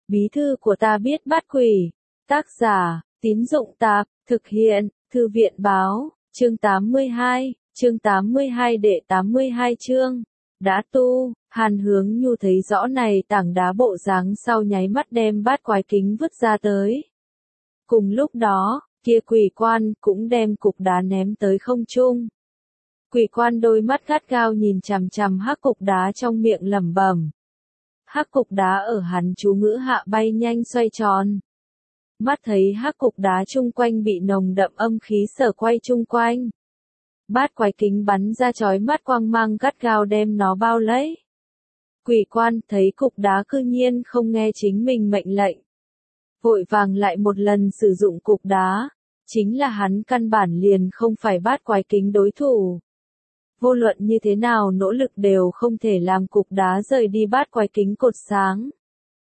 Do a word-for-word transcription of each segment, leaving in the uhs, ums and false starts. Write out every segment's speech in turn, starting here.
Bí thư của ta biết bắt quỷ. Tác giả, Tín Dụng Tạp, thực hiện, Thư viện Báo, chương tám mươi hai, chương tám mươi hai đệ tám mươi hai chương. Đã tu, Hàn Hướng Nhu thấy rõ này tảng đá bộ dáng sau nháy mắt đem bát quái kính vứt ra tới. Cùng lúc đó, kia quỷ quan cũng đem cục đá ném tới không trung. Quỷ quan đôi mắt gắt gao nhìn chằm chằm hắc cục đá trong miệng lẩm bẩm. Hắc cục đá ở hắn chú ngữ hạ bay nhanh xoay tròn. Mắt thấy hắc cục đá chung quanh bị nồng đậm âm khí sở quay chung quanh. Bát quái kính bắn ra chói mắt quang mang gắt gao đem nó bao lấy. Quỷ quan thấy cục đá cư nhiên không nghe chính mình mệnh lệnh. Vội vàng lại một lần sử dụng cục đá. Chính là hắn căn bản liền không phải bát quái kính đối thủ. Vô luận như thế nào nỗ lực đều không thể làm cục đá rời đi bát quái kính cột sáng.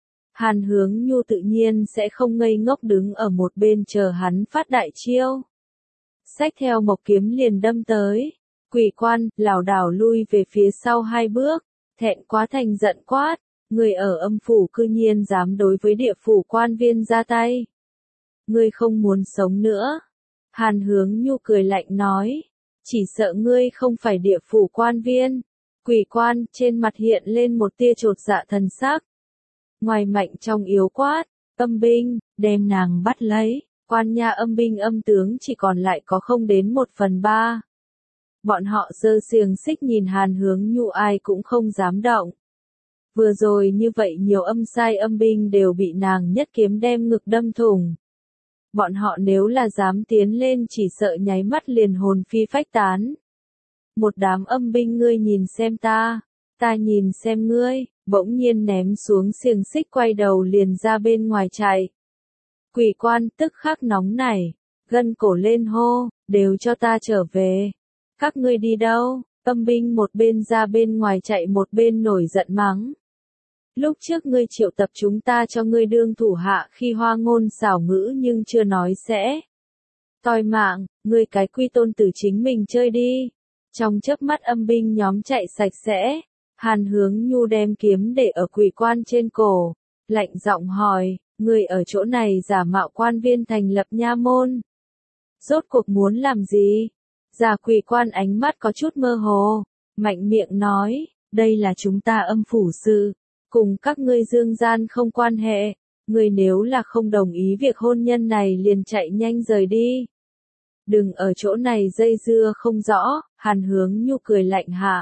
Hàn Hướng Nhu tự nhiên sẽ không ngây ngốc đứng ở một bên chờ hắn phát đại chiêu. Xách theo mộc kiếm liền đâm tới. Quỷ quan, lảo đảo lui về phía sau hai bước, thẹn quá thành giận quát. Người ở âm phủ cư nhiên dám đối với địa phủ quan viên ra tay. Ngươi không muốn sống nữa. Hàn Hướng Nhu cười lạnh nói. Chỉ sợ ngươi không phải địa phủ quan viên. Quỷ quan trên mặt hiện lên một tia chột dạ thần sắc. Ngoài mạnh trong yếu quát, âm binh, đem nàng bắt lấy. Quan nha âm binh âm tướng chỉ còn lại có không đến một phần ba. Bọn họ giơ xiềng xích nhìn Hàn Hướng Nhu ai cũng không dám động. Vừa rồi như vậy nhiều âm sai âm binh đều bị nàng nhất kiếm đem ngực đâm thủng. Bọn họ nếu là dám tiến lên chỉ sợ nháy mắt liền hồn phi phách tán. Một đám âm binh ngươi nhìn xem ta, ta nhìn xem ngươi, bỗng nhiên ném xuống xiềng xích quay đầu liền ra bên ngoài chạy. Quỷ quan tức khắc nóng nảy, gân cổ lên hô, đều cho ta trở về. Các ngươi đi đâu? Âm binh một bên ra bên ngoài chạy một bên nổi giận mắng. Lúc trước ngươi triệu tập chúng ta cho ngươi đương thủ hạ khi hoa ngôn xảo ngữ nhưng chưa nói sẽ. Toi mạng, ngươi cái quy tôn tử chính mình chơi đi. Trong chớp mắt âm binh nhóm chạy sạch sẽ. Hàn Hướng Nhu đem kiếm để ở quỷ quan trên cổ. Lạnh giọng hỏi, ngươi ở chỗ này giả mạo quan viên thành lập nha môn. Rốt cuộc muốn làm gì? Giả quỷ quan ánh mắt có chút mơ hồ. Mạnh miệng nói, đây là chúng ta âm phủ sự. Cùng các ngươi dương gian không quan hệ, ngươi nếu là không đồng ý việc hôn nhân này liền chạy nhanh rời đi. Đừng ở chỗ này dây dưa không rõ, Hàn Hướng Nhu cười lạnh hạ.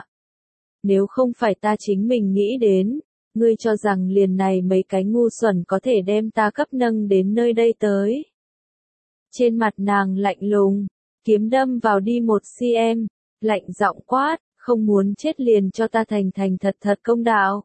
Nếu không phải ta chính mình nghĩ đến, ngươi cho rằng liền này mấy cái ngu xuẩn có thể đem ta cấp nâng đến nơi đây tới. Trên mặt nàng lạnh lùng, kiếm đâm vào đi một cm, lạnh giọng quát, không muốn chết liền cho ta thành thành thật thật công đạo.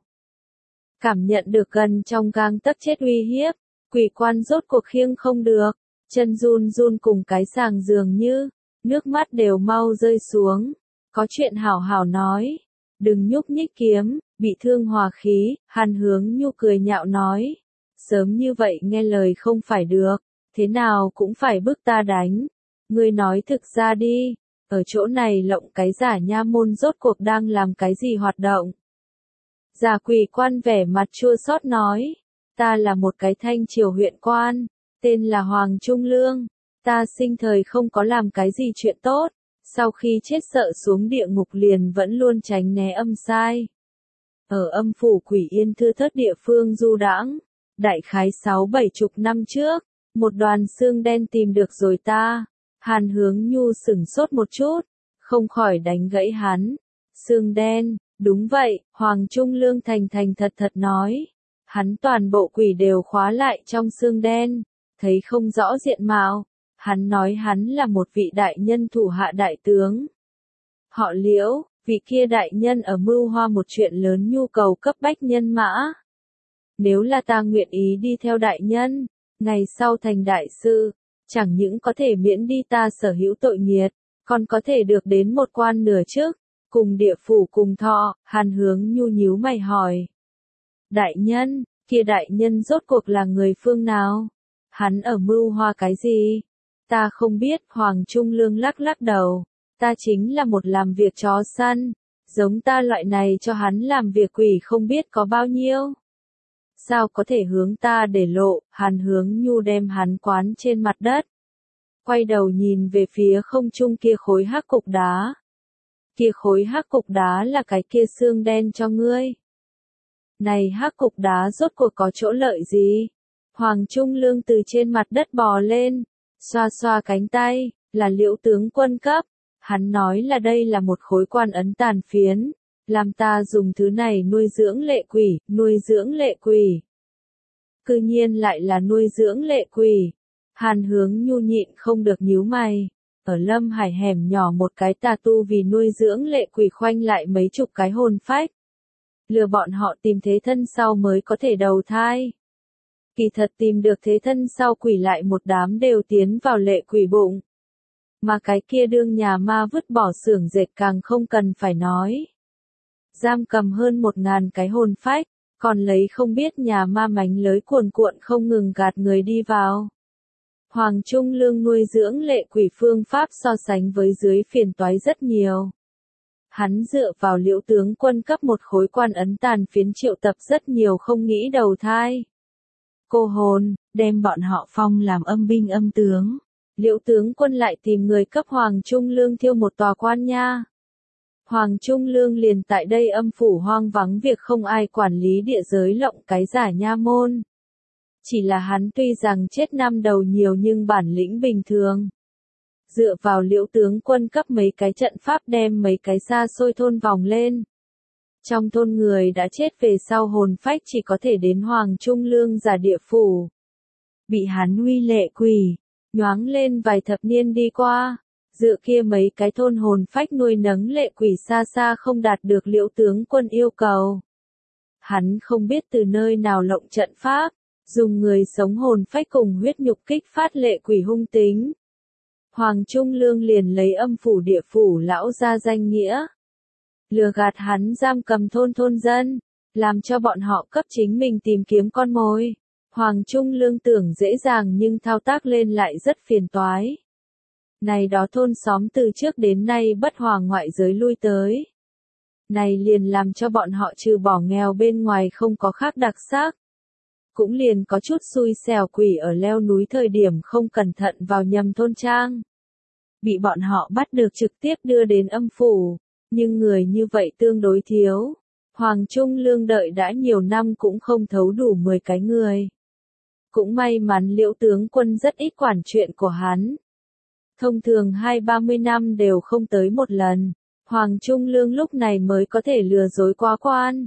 Cảm nhận được gần trong gang tấc chết uy hiếp, quỷ quan rốt cuộc khiêng không được, chân run run cùng cái sàng dường như, nước mắt đều mau rơi xuống, có chuyện hảo hảo nói, đừng nhúc nhích kiếm, bị thương hòa khí, Hàn Hướng Nhu cười nhạo nói, sớm như vậy nghe lời không phải được, thế nào cũng phải bức ta đánh, ngươi nói thực ra đi, ở chỗ này lộng cái giả nha môn rốt cuộc đang làm cái gì hoạt động. Giả quỷ quan vẻ mặt chua xót nói, ta là một cái thanh triều huyện quan, tên là Hoàng Trung Lương, ta sinh thời không có làm cái gì chuyện tốt, sau khi chết sợ xuống địa ngục liền vẫn luôn tránh né âm sai. Ở âm phủ quỷ yên thưa thớt địa phương du đãng, đại khái sáu bảy chục năm trước, một đoàn xương đen tìm được rồi ta, Hàn Hướng Nhu sửng sốt một chút, không khỏi đánh gãy hắn, xương đen. Đúng vậy, Hoàng Trung Lương thành thành thật thật nói. Hắn toàn bộ quỷ đều khóa lại trong xương đen, thấy không rõ diện mạo. Hắn nói hắn là một vị đại nhân thủ hạ đại tướng. Họ Liễu, vị kia đại nhân ở mưu hoa một chuyện lớn nhu cầu cấp bách nhân mã. Nếu là ta nguyện ý đi theo đại nhân, ngày sau thành đại sư, chẳng những có thể miễn đi ta sở hữu tội nghiệt, còn có thể được đến một quan nửa chức. Cùng địa phủ cùng thọ, Hàn Hướng Nhu nhíu mày hỏi. Đại nhân, kia đại nhân rốt cuộc là người phương nào? Hắn ở mưu hoa cái gì? Ta không biết, Hoàng Trung Lương lắc lắc đầu. Ta chính là một làm việc chó săn. Giống ta loại này cho hắn làm việc quỷ không biết có bao nhiêu. sao có thể hướng ta để lộ, Hàn Hướng Nhu đem hắn quán trên mặt đất. Quay đầu nhìn về phía không trung kia khối hắc cục đá. Kia khối hắc cục đá là cái kia xương đen cho ngươi. Này hắc cục đá rốt cuộc có chỗ lợi gì? Hoàng Trung Lương từ trên mặt đất bò lên, xoa xoa cánh tay, là Liễu tướng quân cấp. Hắn nói là đây là một khối quan ấn tàn phiến, làm ta dùng thứ này nuôi dưỡng lệ quỷ, nuôi dưỡng lệ quỷ. Cư nhiên lại là nuôi dưỡng lệ quỷ. Hàn Hướng Nhu nhịn không được nhíu mày. Ở Lâm Hải hẻm nhỏ một cái tà tu vì nuôi dưỡng lệ quỷ khoanh lại mấy chục cái hồn phách. Lừa bọn họ tìm thế thân sau mới có thể đầu thai. Kỳ thật tìm được thế thân sau quỷ lại một đám đều tiến vào lệ quỷ bụng. Mà cái kia đương nhà ma vứt bỏ xưởng dệt càng không cần phải nói. Giam cầm hơn một ngàn cái hồn phách, còn lấy không biết nhà ma mánh lưới cuồn cuộn không ngừng gạt người đi vào. Hoàng Trung Lương nuôi dưỡng lệ quỷ phương pháp so sánh với dưới phiền toái rất nhiều. Hắn dựa vào Liễu tướng quân cấp một khối quan ấn tàn phiến triệu tập rất nhiều không nghĩ đầu thai. Cô hồn, đem bọn họ phong làm âm binh âm tướng. Liễu tướng quân lại tìm người cấp Hoàng Trung Lương thiêu một tòa quan nha. Hoàng Trung Lương liền tại đây âm phủ hoang vắng việc không ai quản lý địa giới lộng cái giả nha môn. Chỉ là hắn tuy rằng chết năm đầu nhiều nhưng bản lĩnh bình thường. Dựa vào Liễu tướng quân cấp mấy cái trận pháp đem mấy cái xa xôi thôn vòng lên. Trong thôn người đã chết về sau hồn phách chỉ có thể đến Hoàng Trung Lương giả địa phủ. Bị hắn uy lệ quỷ, nhoáng lên vài thập niên đi qua. Dựa kia mấy cái thôn hồn phách nuôi nấng lệ quỷ xa xa không đạt được Liễu tướng quân yêu cầu. Hắn không biết từ nơi nào lộng trận pháp, dùng người sống hồn phách cùng huyết nhục kích phát lệ quỷ hung tính. Hoàng Trung Lương liền lấy âm phủ địa phủ lão ra danh nghĩa. Lừa gạt hắn giam cầm thôn thôn dân, làm cho bọn họ cấp chính mình tìm kiếm con mồi. Hoàng Trung Lương tưởng dễ dàng nhưng thao tác lên lại rất phiền toái. Này đó thôn xóm từ trước đến nay bất hòa ngoại giới lui tới. Này liền làm cho bọn họ trừ bỏ nghèo bên ngoài không có khác đặc sắc. Cũng liền có chút xui xẻo quỷ ở leo núi thời điểm không cẩn thận vào nhầm thôn trang. Bị bọn họ bắt được trực tiếp đưa đến âm phủ, nhưng người như vậy tương đối thiếu. Hoàng Trung Lương đợi đã nhiều năm cũng không thấu đủ mười cái người. Cũng may mắn Liễu tướng quân rất ít quản chuyện của hắn. Thông thường hai ba mươi năm đều không tới một lần, Hoàng Trung Lương lúc này mới có thể lừa dối quá quan.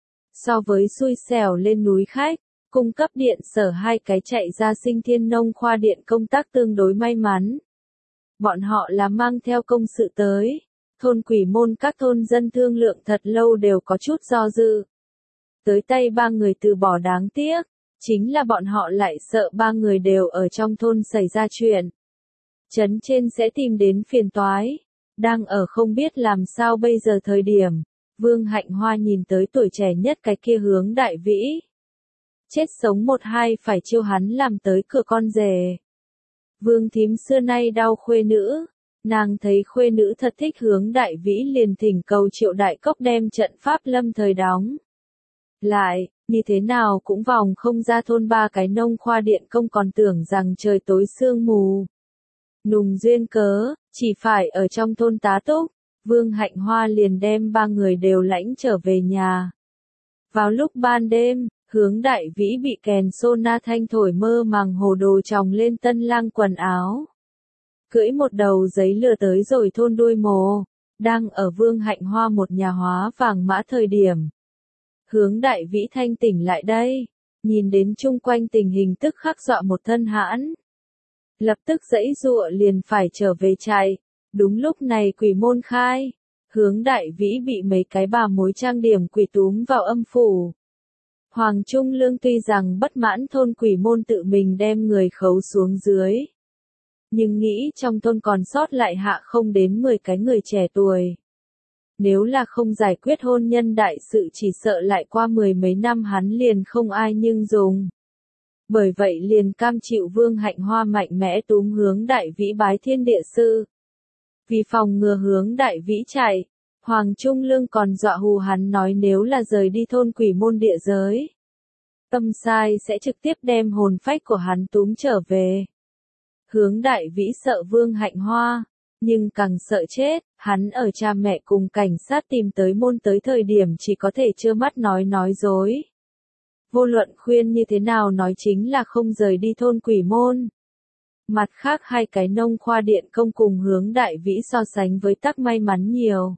So với xui xẻo lên núi khách, cung cấp điện sở hai cái chạy ra sinh thiên nông khoa điện công tác tương đối may mắn. Bọn họ là mang theo công sự tới, thôn Quỷ Môn các thôn dân thương lượng thật lâu đều có chút do dự. Tới tay ba người từ bỏ đáng tiếc, chính là bọn họ lại sợ ba người đều ở trong thôn xảy ra chuyện. Trấn trên sẽ tìm đến phiền toái, đang ở không biết làm sao bây giờ thời điểm, Vương Hạnh Hoa nhìn tới tuổi trẻ nhất cái kia Hướng Đại Vĩ. Chết sống một hai phải chiêu hắn làm tới cửa con rể. Vương thím xưa nay đau khuê nữ, nàng thấy khuê nữ thật thích Hướng Đại Vĩ liền thỉnh cầu Triệu Đại Cốc đem trận pháp lâm thời đóng. Lại, như thế nào cũng vòng không ra thôn ba cái nông khoa điện công còn tưởng rằng trời tối sương mù. Nùng duyên cớ, chỉ phải ở trong thôn tá túc, Vương Hạnh Hoa liền đem ba người đều lãnh trở về nhà. Vào lúc ban đêm, Hướng Đại Vĩ bị kèn sô na thanh thổi mơ màng hồ đồ tròng lên tân lang quần áo. Cưỡi một đầu giấy lừa tới rồi thôn đuôi mồ, đang ở Vương Hạnh Hoa một nhà hóa vàng mã thời điểm. Hướng Đại Vĩ thanh tỉnh lại đây, nhìn đến chung quanh tình hình tức khắc dọa một thân hãn. Lập tức giãy giụa liền phải trở về trại, đúng lúc này quỷ môn khai, Hướng Đại Vĩ bị mấy cái bà mối trang điểm quỷ túm vào âm phủ. Hoàng Trung Lương tuy rằng bất mãn thôn quỷ môn tự mình đem người khấu xuống dưới, nhưng nghĩ trong thôn còn sót lại hạ không đến mười cái người trẻ tuổi. Nếu là không giải quyết hôn nhân đại sự chỉ sợ lại qua mười mấy năm hắn liền không ai nhưng dùng. Bởi vậy liền cam chịu Vương Hạnh Hoa mạnh mẽ túm Hướng Đại Vĩ bái thiên địa sư. Vì phòng ngừa Hướng Đại Vĩ chạy, Hoàng Trung Lương còn dọa hù hắn nói nếu là rời đi thôn quỷ môn địa giới. Tâm sai sẽ trực tiếp đem hồn phách của hắn túm trở về. Hướng Đại Vĩ sợ Vương Hạnh Hoa, nhưng càng sợ chết, hắn ở cha mẹ cùng cảnh sát tìm tới môn tới thời điểm chỉ có thể trơ mắt nói nói dối. Vô luận khuyên như thế nào nói chính là không rời đi thôn Quỷ Môn. Mặt khác hai cái nông khoa điện công cùng Hướng Đại Vĩ so sánh với Tắc may mắn nhiều.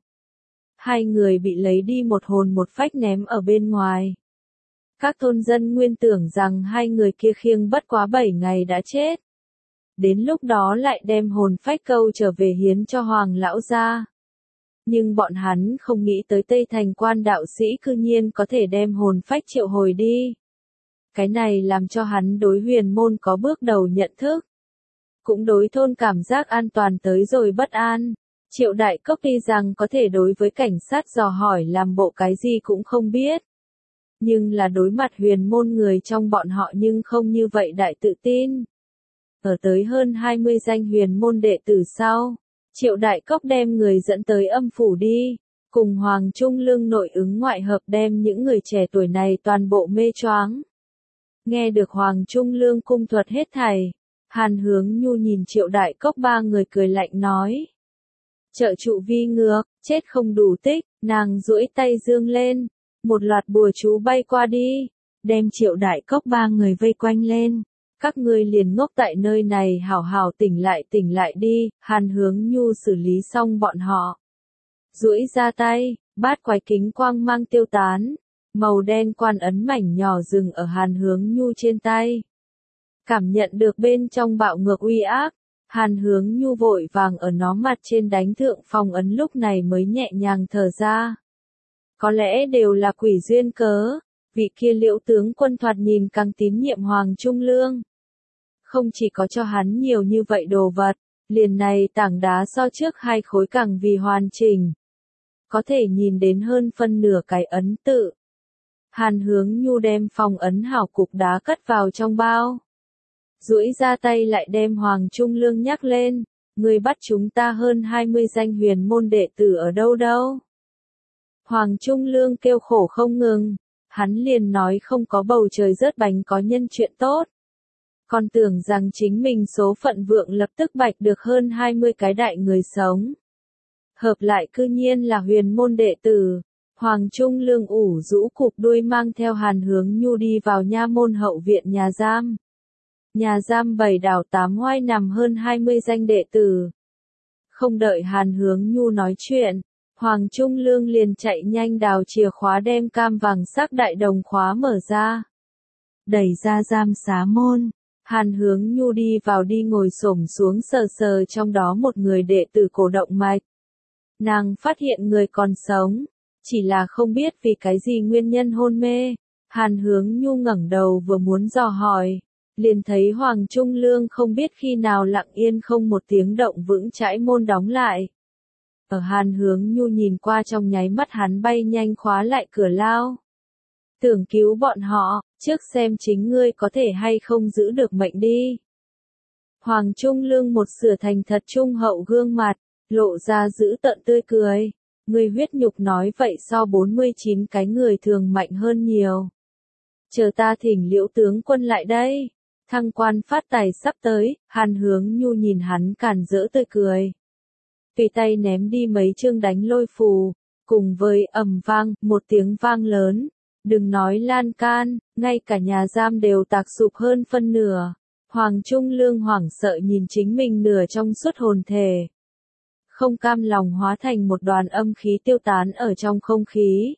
Hai người bị lấy đi một hồn một phách ném ở bên ngoài. Các thôn dân nguyên tưởng rằng hai người kia khiêng bất quá bảy ngày đã chết. Đến lúc đó lại đem hồn phách câu trở về hiến cho Hoàng lão gia. Nhưng bọn hắn không nghĩ tới Tây Thành quan đạo sĩ cư nhiên có thể đem hồn phách triệu hồi đi. Cái này làm cho hắn đối huyền môn có bước đầu nhận thức. Cũng đối thôn cảm giác an toàn tới rồi bất an. Triệu Đại Cốc tuy rằng có thể đối với cảnh sát dò hỏi làm bộ cái gì cũng không biết. Nhưng là đối mặt huyền môn người trong bọn họ nhưng không như vậy đại tự tin. Ở tới hơn hai mươi danh huyền môn đệ tử sau, Triệu Đại Cốc đem người dẫn tới âm phủ đi, cùng Hoàng Trung Lương nội ứng ngoại hợp đem những người trẻ tuổi này toàn bộ mê choáng. Nghe được Hoàng Trung Lương cung thuật hết thảy, Hàn Hướng Nhu nhìn Triệu Đại Cốc ba người cười lạnh nói. Trợ trụ vi ngược, chết không đủ tích, nàng duỗi tay dương lên, một loạt bùa chú bay qua đi, đem Triệu Đại Cốc ba người vây quanh lên. Các ngươi liền ngốc tại nơi này hảo hảo tỉnh lại tỉnh lại đi, Hàn Hướng Nhu xử lý xong bọn họ. Duỗi ra tay, bát quái kính quang mang tiêu tán, màu đen quan ấn mảnh nhỏ dừng ở Hàn Hướng Nhu trên tay. Cảm nhận được bên trong bạo ngược uy ác, Hàn Hướng Nhu vội vàng ở nó mặt trên đánh thượng phong ấn lúc này mới nhẹ nhàng thở ra. Có lẽ đều là quỷ duyên cớ, vị kia Liễu tướng quân thoạt nhìn càng tín nhiệm Hoàng Trung Lương. Không chỉ có cho hắn nhiều như vậy đồ vật, liền này tảng đá so trước hai khối càng vì hoàn chỉnh. Có thể nhìn đến hơn phân nửa cái ấn tự. Hàn Hướng Nhu đem phong ấn hảo cục đá cất vào trong bao. Duỗi ra tay lại đem Hoàng Trung Lương nhắc lên, người bắt chúng ta hơn hai mươi danh huyền môn đệ tử ở đâu đâu. Hoàng Trung Lương kêu khổ không ngừng, hắn liền nói không có bầu trời rớt bánh có nhân chuyện tốt. Còn tưởng rằng chính mình số phận vượng lập tức bạch được hơn hai mươi cái đại người sống. Hợp lại cư nhiên là huyền môn đệ tử. Hoàng Trung Lương ủ rũ cụp đuôi mang theo Hàn Hướng Nhu đi vào nha môn hậu viện nhà giam. Nhà giam bảy đảo tám hoai nằm hơn hai mươi danh đệ tử. Không đợi Hàn Hướng Nhu nói chuyện, Hoàng Trung Lương liền chạy nhanh đào chìa khóa đem cam vàng sắc đại đồng khóa mở ra. Đẩy ra giam xá môn. Hàn Hướng Nhu đi vào đi ngồi xổm xuống sờ sờ trong đó một người đệ tử cổ động mạch. Nàng phát hiện người còn sống, chỉ là không biết vì cái gì nguyên nhân hôn mê. Hàn Hướng Nhu ngẩng đầu vừa muốn dò hỏi, liền thấy Hoàng Trung Lương không biết khi nào lặng yên không một tiếng động vững chãi môn đóng lại. Ở Hàn Hướng Nhu nhìn qua trong nháy mắt hắn bay nhanh khóa lại cửa lao. Tưởng cứu bọn họ, trước xem chính ngươi có thể hay không giữ được mệnh đi. Hoàng Trung Lương một sửa thành thật trung hậu gương mặt, lộ ra giữ tợn tươi cười. Ngươi huyết nhục nói vậy so bốn mươi chín cái người thường mạnh hơn nhiều. Chờ ta thỉnh Liễu tướng quân lại đây. Thăng quan phát tài sắp tới, Hàn Hướng Nhu nhìn hắn càn rỡ tươi cười. Tùy tay ném đi mấy chương đánh lôi phù, cùng với ầm vang, một tiếng vang lớn. Đừng nói lan can, ngay cả nhà giam đều tạc sụp hơn phân nửa. Hoàng Trung Lương hoảng sợ nhìn chính mình nửa trong suốt hồn thể. Không cam lòng hóa thành một đoàn âm khí tiêu tán ở trong không khí.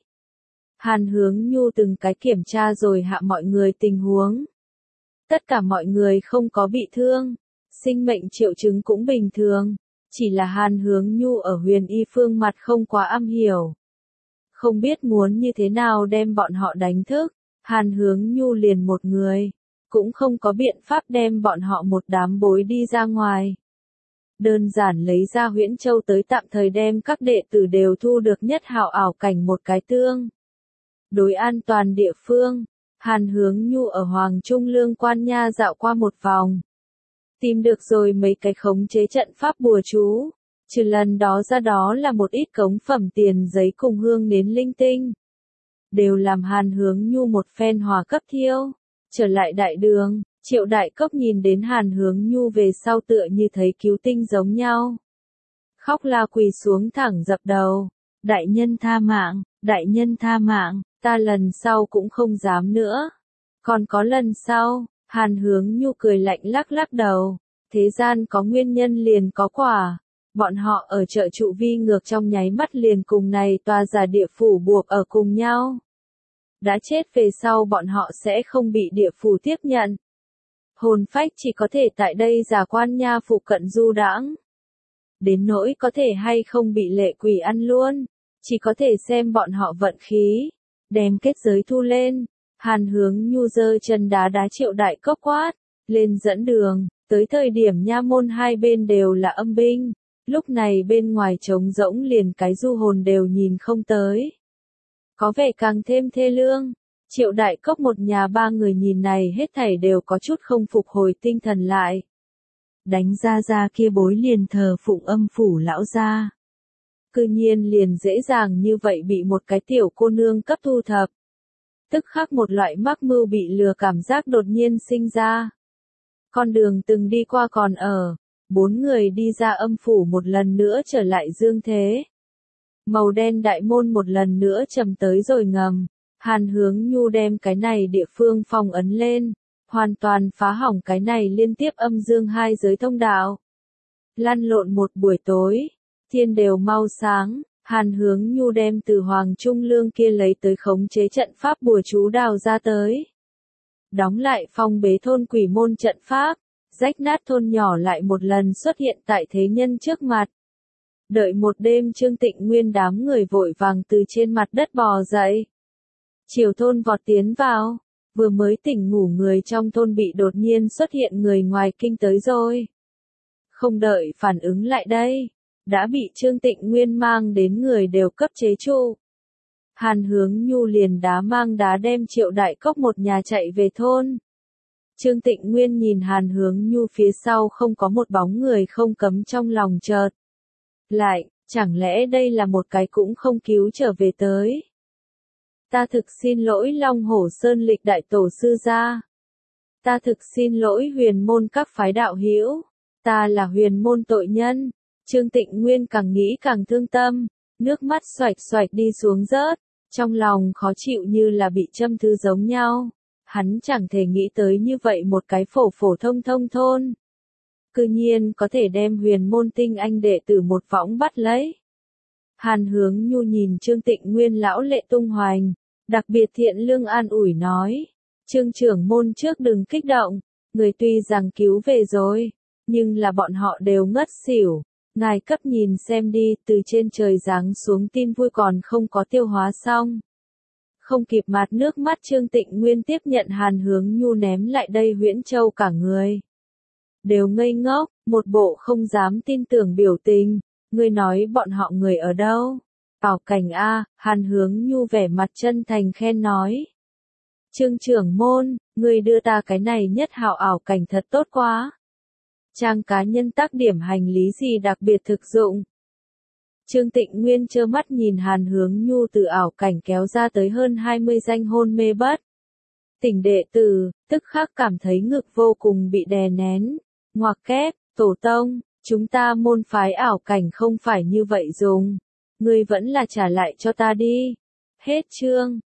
Hàn Hướng Nhu từng cái kiểm tra rồi hạ mọi người tình huống. Tất cả mọi người không có bị thương, sinh mệnh triệu chứng cũng bình thường, chỉ là Hàn Hướng Nhu ở huyền y phương mặt không quá am hiểu. Không biết muốn như thế nào đem bọn họ đánh thức, Hàn Hướng Nhu liền một người, cũng không có biện pháp đem bọn họ một đám bối đi ra ngoài. Đơn giản lấy ra Huyễn Châu tới tạm thời đem các đệ tử đều thu được nhất hảo ảo cảnh một cái tương. Đối an toàn địa phương, Hàn Hướng Nhu ở Hoàng Trung Lương quan nha dạo qua một vòng. Tìm được rồi mấy cái khống chế trận pháp bùa chú. Trừ lần đó ra đó là một ít cống phẩm tiền giấy cùng hương nến linh tinh. đều làm Hàn Hướng Nhu một phen hòa cấp thiêu. Trở lại đại đường, Triệu Đại Cốc nhìn đến Hàn Hướng Nhu về sau tựa như thấy cứu tinh giống nhau. Khóc la quỳ xuống thẳng dập đầu. Đại nhân tha mạng, đại nhân tha mạng, ta lần sau cũng không dám nữa. Còn có lần sau, Hàn Hướng Nhu cười lạnh lắc lắc đầu. Thế gian có nguyên nhân liền có quả. Bọn họ ở chợ trụ vi ngược trong nháy mắt liền cùng này tòa giả địa phủ buộc ở cùng nhau. Đã chết về sau bọn họ sẽ không bị địa phủ tiếp nhận. Hồn phách chỉ có thể tại đây giả quan nha phụ cận du đãng. Đến nỗi có thể hay không bị lệ quỷ ăn luôn, chỉ có thể xem bọn họ vận khí. Đem kết giới thu lên, Hàn Hướng Nhu giơ chân đá đá Triệu Đại Cốc quát, lên dẫn đường, tới thời điểm nha môn hai bên đều là âm binh, lúc này bên ngoài trống rỗng liền cái du hồn đều nhìn không tới. Có vẻ càng thêm thê lương, Triệu Đại Cốc một nhà ba người nhìn này hết thảy đều có chút không phục hồi tinh thần lại. Đánh ra ra kia bối liền thờ phụng âm phủ lão gia. Cư nhiên liền dễ dàng như vậy bị một cái tiểu cô nương cấp thu thập. Tức khắc một loại mắc mưu bị lừa cảm giác đột nhiên sinh ra. Con đường từng đi qua còn ở, bốn người đi ra âm phủ một lần nữa trở lại dương thế. Màu đen đại môn một lần nữa trầm tới rồi ngầm, Hàn Hướng Nhu đem cái này địa phương phong ấn lên, hoàn toàn phá hỏng cái này liên tiếp âm dương hai giới thông đạo. Lăn lộn một buổi tối, thiên đều mau sáng, Hàn Hướng Nhu đem từ Hoàng Trung Lương kia lấy tới khống chế trận pháp bùa chú đào ra tới. Đóng lại phong bế thôn quỷ môn trận pháp, rách nát thôn nhỏ lại một lần xuất hiện tại thế nhân trước mặt. Đợi một đêm Trương Tịnh Nguyên đám người vội vàng từ trên mặt đất bò dậy. Chiều thôn vọt tiến vào, vừa mới tỉnh ngủ người trong thôn bị đột nhiên xuất hiện người ngoài kinh tới rồi. Không đợi phản ứng lại đây, đã bị Trương Tịnh Nguyên mang đến người đều cấp chế trụ. Hàn Hướng Nhu liền đá mang đá đem Triệu Đại Cốc một nhà chạy về thôn. Trương Tịnh Nguyên nhìn Hàn Hướng Nhu phía sau không có một bóng người không cấm trong lòng chợt. Lại, chẳng lẽ đây là một cái cũng không cứu trở về tới. Ta thực xin lỗi Long Hổ Sơn Lịch đại tổ sư gia. Ta thực xin lỗi huyền môn các phái đạo hữu. Ta là huyền môn tội nhân. Trương Tịnh Nguyên càng nghĩ càng thương tâm, nước mắt xoạch xoạch đi xuống rớt, trong lòng khó chịu như là bị châm thứ giống nhau. Hắn chẳng thể nghĩ tới như vậy một cái phổ phổ thông thông thôn. Cư nhiên có thể đem huyền môn tinh anh đệ tử một võng bắt lấy. Hàn Hướng Nhu nhìn Trương Tịnh Nguyên lão lệ tung hoành, đặc biệt thiện lương an ủi nói. Trương trưởng môn trước đừng kích động, người tuy rằng cứu về rồi, nhưng là bọn họ đều ngất xỉu. Ngài cấp nhìn xem đi, từ trên trời giáng xuống tin vui còn không có tiêu hóa xong. Không kịp mạt nước mắt Trương Tịnh Nguyên tiếp nhận Hàn Hướng Nhu ném lại đây Huyễn Châu cả người. Đều ngây ngốc, một bộ không dám tin tưởng biểu tình, ngươi nói bọn họ người ở đâu? Ảo cảnh A, Hàn Hướng Nhu vẻ mặt chân thành khen nói. Trương trưởng môn, ngươi đưa ta cái này nhất hảo ảo cảnh thật tốt quá. Trang cá nhân tác điểm hành lý gì đặc biệt thực dụng. Trương Tịnh Nguyên trơ mắt nhìn Hàn Hướng Nhu từ ảo cảnh kéo ra tới hơn hai mươi danh hôn mê bất. Tỉnh đệ tử, tức khắc cảm thấy ngực vô cùng bị đè nén. Ngoặc kép, tổ tông, chúng ta môn phái ảo cảnh không phải như vậy dùng. Ngươi vẫn là trả lại cho ta đi. Hết chương.